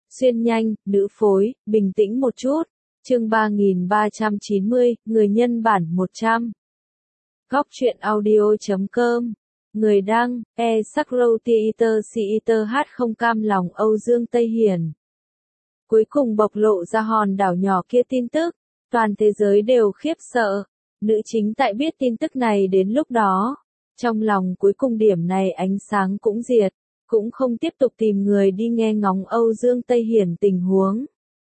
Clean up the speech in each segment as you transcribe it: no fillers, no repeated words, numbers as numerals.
Xuyên nhanh, nữ phối, bình tĩnh một chút. Chương 3390, người nhân bản 100. Góc truyện audio.com. Người đăng, E-Sakro-Theater hát không cam lòng Âu Dương Tây Hiển. Cuối cùng bộc lộ ra hòn đảo nhỏ kia tin tức, toàn thế giới đều khiếp sợ. Nữ chính tại biết tin tức này đến lúc đó, trong lòng cuối cùng điểm này ánh sáng cũng diệt, cũng không tiếp tục tìm người đi nghe ngóng Âu Dương Tây Hiển tình huống.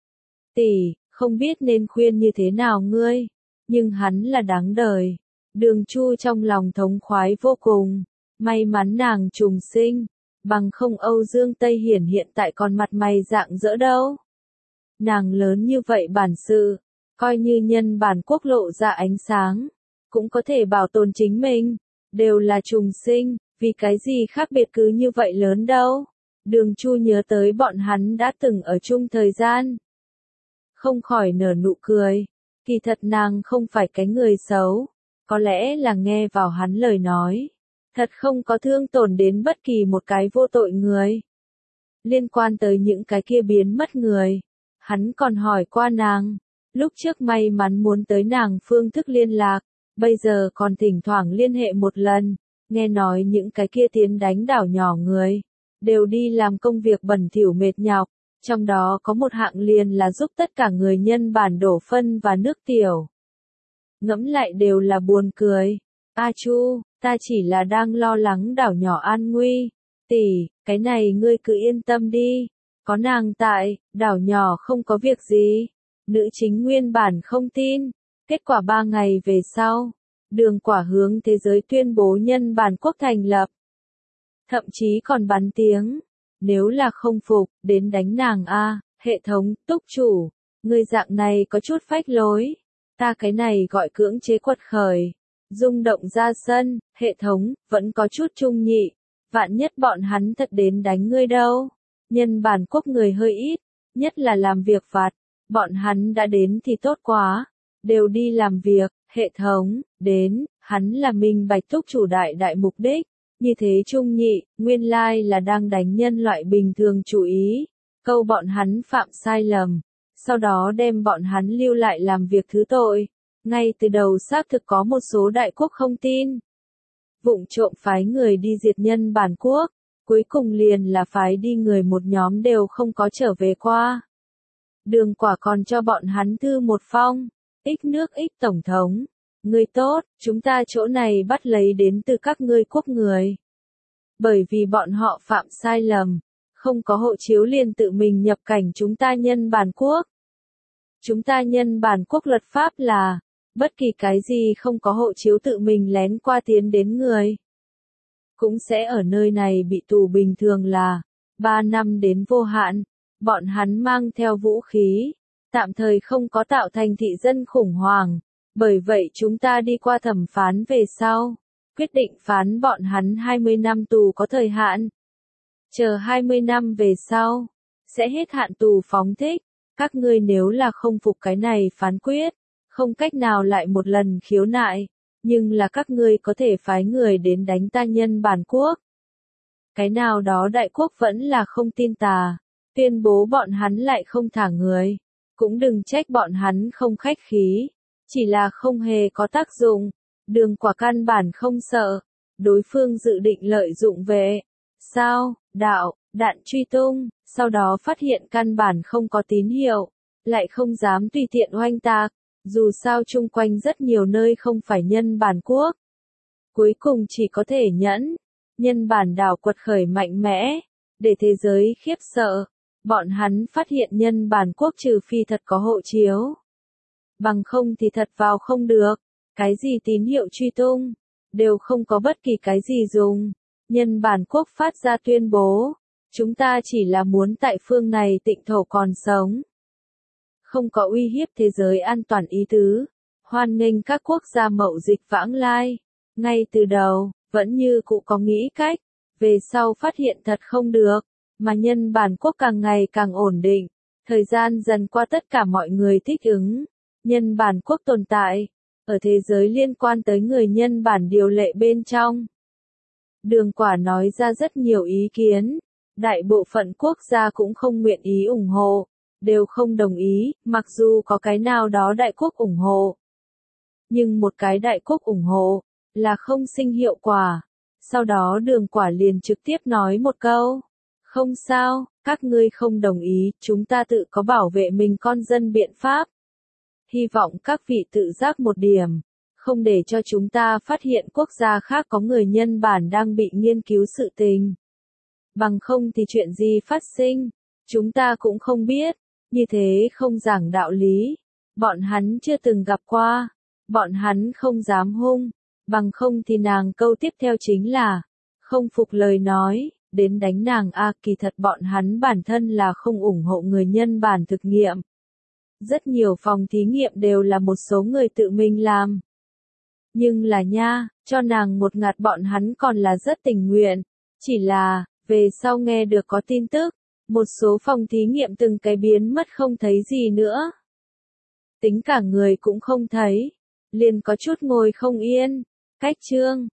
Tỷ, không biết nên khuyên như thế nào ngươi, nhưng hắn là đáng đời. Đường Chu trong lòng thống khoái vô cùng, may mắn nàng trùng sinh, bằng không Âu Dương Tây Hiển hiện tại còn mặt mày rạng rỡ đâu. Nàng lớn như vậy bản sự, coi như nhân bản quốc lộ ra ánh sáng, cũng có thể bảo tồn chính mình, đều là trùng sinh, vì cái gì khác biệt cứ như vậy lớn đâu. Đường Chu nhớ tới bọn hắn đã từng ở chung thời gian, không khỏi nở nụ cười, kỳ thật nàng không phải cái người xấu, có lẽ là nghe vào hắn lời nói, thật không có thương tổn đến bất kỳ một cái vô tội người. Liên quan tới những cái kia biến mất người, hắn còn hỏi qua nàng, lúc trước may mắn muốn tới nàng phương thức liên lạc, bây giờ còn thỉnh thoảng liên hệ một lần, nghe nói những cái kia tiến đánh đảo nhỏ người, đều đi làm công việc bẩn thỉu mệt nhọc, trong đó có một hạng liền là giúp tất cả người nhân bản đổ phân và nước tiểu. Ngẫm lại đều là buồn cười. A Chu, ta chỉ là đang lo lắng đảo nhỏ an nguy. Tỷ, cái này ngươi cứ yên tâm đi. Có nàng tại, đảo nhỏ không có việc gì. Nữ chính nguyên bản không tin. Kết quả 3 ngày về sau, Đường Quả hướng thế giới tuyên bố nhân bản quốc thành lập. Thậm chí còn bắn tiếng. Nếu là không phục, đến đánh nàng a, hệ thống, túc chủ. Ngươi dạng này có chút phách lối. Ta cái này gọi cưỡng chế quật khởi. Rung động ra sân, hệ thống, vẫn có chút trung nhị. Vạn nhất bọn hắn thật đến đánh ngươi đâu. Nhân bản quốc người hơi ít, nhất là làm việc phạt. Bọn hắn đã đến thì tốt quá. Đều đi làm việc, hệ thống, đến, hắn là minh bạch túc chủ đại mục đích. Như thế trung nhị, nguyên lai là đang đánh nhân loại bình thường chú ý. Câu bọn hắn phạm sai lầm. Sau đó đem bọn hắn lưu lại làm việc thứ tội. Ngay từ đầu xác thực có một số đại quốc không tin. Vụng trộm phái người đi diệt nhân bản quốc. Cuối cùng liền là phái đi người một nhóm đều không có trở về qua. Đường Quả còn cho bọn hắn thư một phong. Ích nước ích tổng thống. Người tốt, chúng ta chỗ này bắt lấy đến từ các ngươi quốc người. Bởi vì bọn họ phạm sai lầm. Không có hộ chiếu liền tự mình nhập cảnh chúng ta nhân bản quốc. Chúng ta nhân bản quốc luật pháp là, bất kỳ cái gì không có hộ chiếu tự mình lén qua tiến đến người. Cũng sẽ ở nơi này bị tù bình thường là, 3 năm đến vô hạn, bọn hắn mang theo vũ khí, tạm thời không có tạo thành thị dân khủng hoảng, bởi vậy chúng ta đi qua thẩm phán về sau, quyết định phán bọn hắn 20 năm tù có thời hạn. Chờ 20 năm về sau, sẽ hết hạn tù phóng thích. Các ngươi nếu là không phục cái này phán quyết, không cách nào lại một lần khiếu nại, nhưng là các ngươi có thể phái người đến đánh ta nhân bản quốc. Cái nào đó đại quốc vẫn là không tin tà, tuyên bố bọn hắn lại không thả người, cũng đừng trách bọn hắn không khách khí, chỉ là không hề có tác dụng, Đường Quả căn bản không sợ, đối phương dự định lợi dụng về, sao, đạo, đạn truy tung. Sau đó phát hiện căn bản không có tín hiệu, lại không dám tùy tiện oanh tạc, dù sao chung quanh rất nhiều nơi không phải nhân bản quốc. Cuối cùng chỉ có thể nhẫn, nhân bản đảo quật khởi mạnh mẽ, để thế giới khiếp sợ, bọn hắn phát hiện nhân bản quốc trừ phi thật có hộ chiếu. Bằng không thì thật vào không được, cái gì tín hiệu truy tung, đều không có bất kỳ cái gì dùng. Nhân bản quốc phát ra tuyên bố. Chúng ta chỉ là muốn tại phương này tịnh thổ còn sống. Không có uy hiếp thế giới an toàn ý tứ. Hoan nghênh các quốc gia mậu dịch vãng lai. Ngay từ đầu, vẫn như cụ có nghĩ cách. Về sau phát hiện thật không được. Mà nhân bản quốc càng ngày càng ổn định. Thời gian dần qua tất cả mọi người thích ứng. Nhân bản quốc tồn tại. Ở thế giới liên quan tới người nhân bản điều lệ bên trong. Đường Quả nói ra rất nhiều ý kiến. Đại bộ phận quốc gia cũng không nguyện ý ủng hộ, đều không đồng ý, mặc dù có cái nào đó đại quốc ủng hộ. Nhưng một cái đại quốc ủng hộ, là không sinh hiệu quả. Sau đó Đường Quả liền trực tiếp nói một câu. Không sao, các ngươi không đồng ý, chúng ta tự có bảo vệ mình con dân biện pháp. Hy vọng các vị tự giác một điểm, không để cho chúng ta phát hiện quốc gia khác có người nhân bản đang bị nghiên cứu sự tình. Bằng không thì chuyện gì phát sinh, chúng ta cũng không biết, như thế không giảng đạo lý. Bọn hắn chưa từng gặp qua, bọn hắn không dám hung, bằng không thì nàng câu tiếp theo chính là, không phục lời nói, đến đánh nàng kỳ thật bọn hắn bản thân là không ủng hộ người nhân bản thực nghiệm. Rất nhiều phòng thí nghiệm đều là một số người tự mình làm. Nhưng là nha, cho nàng một ngạt bọn hắn còn là rất tình nguyện, chỉ là, về sau nghe được có tin tức, một số phòng thí nghiệm từng cái biến mất không thấy gì nữa. Tính cả người cũng không thấy, liền có chút ngồi không yên, cách chương.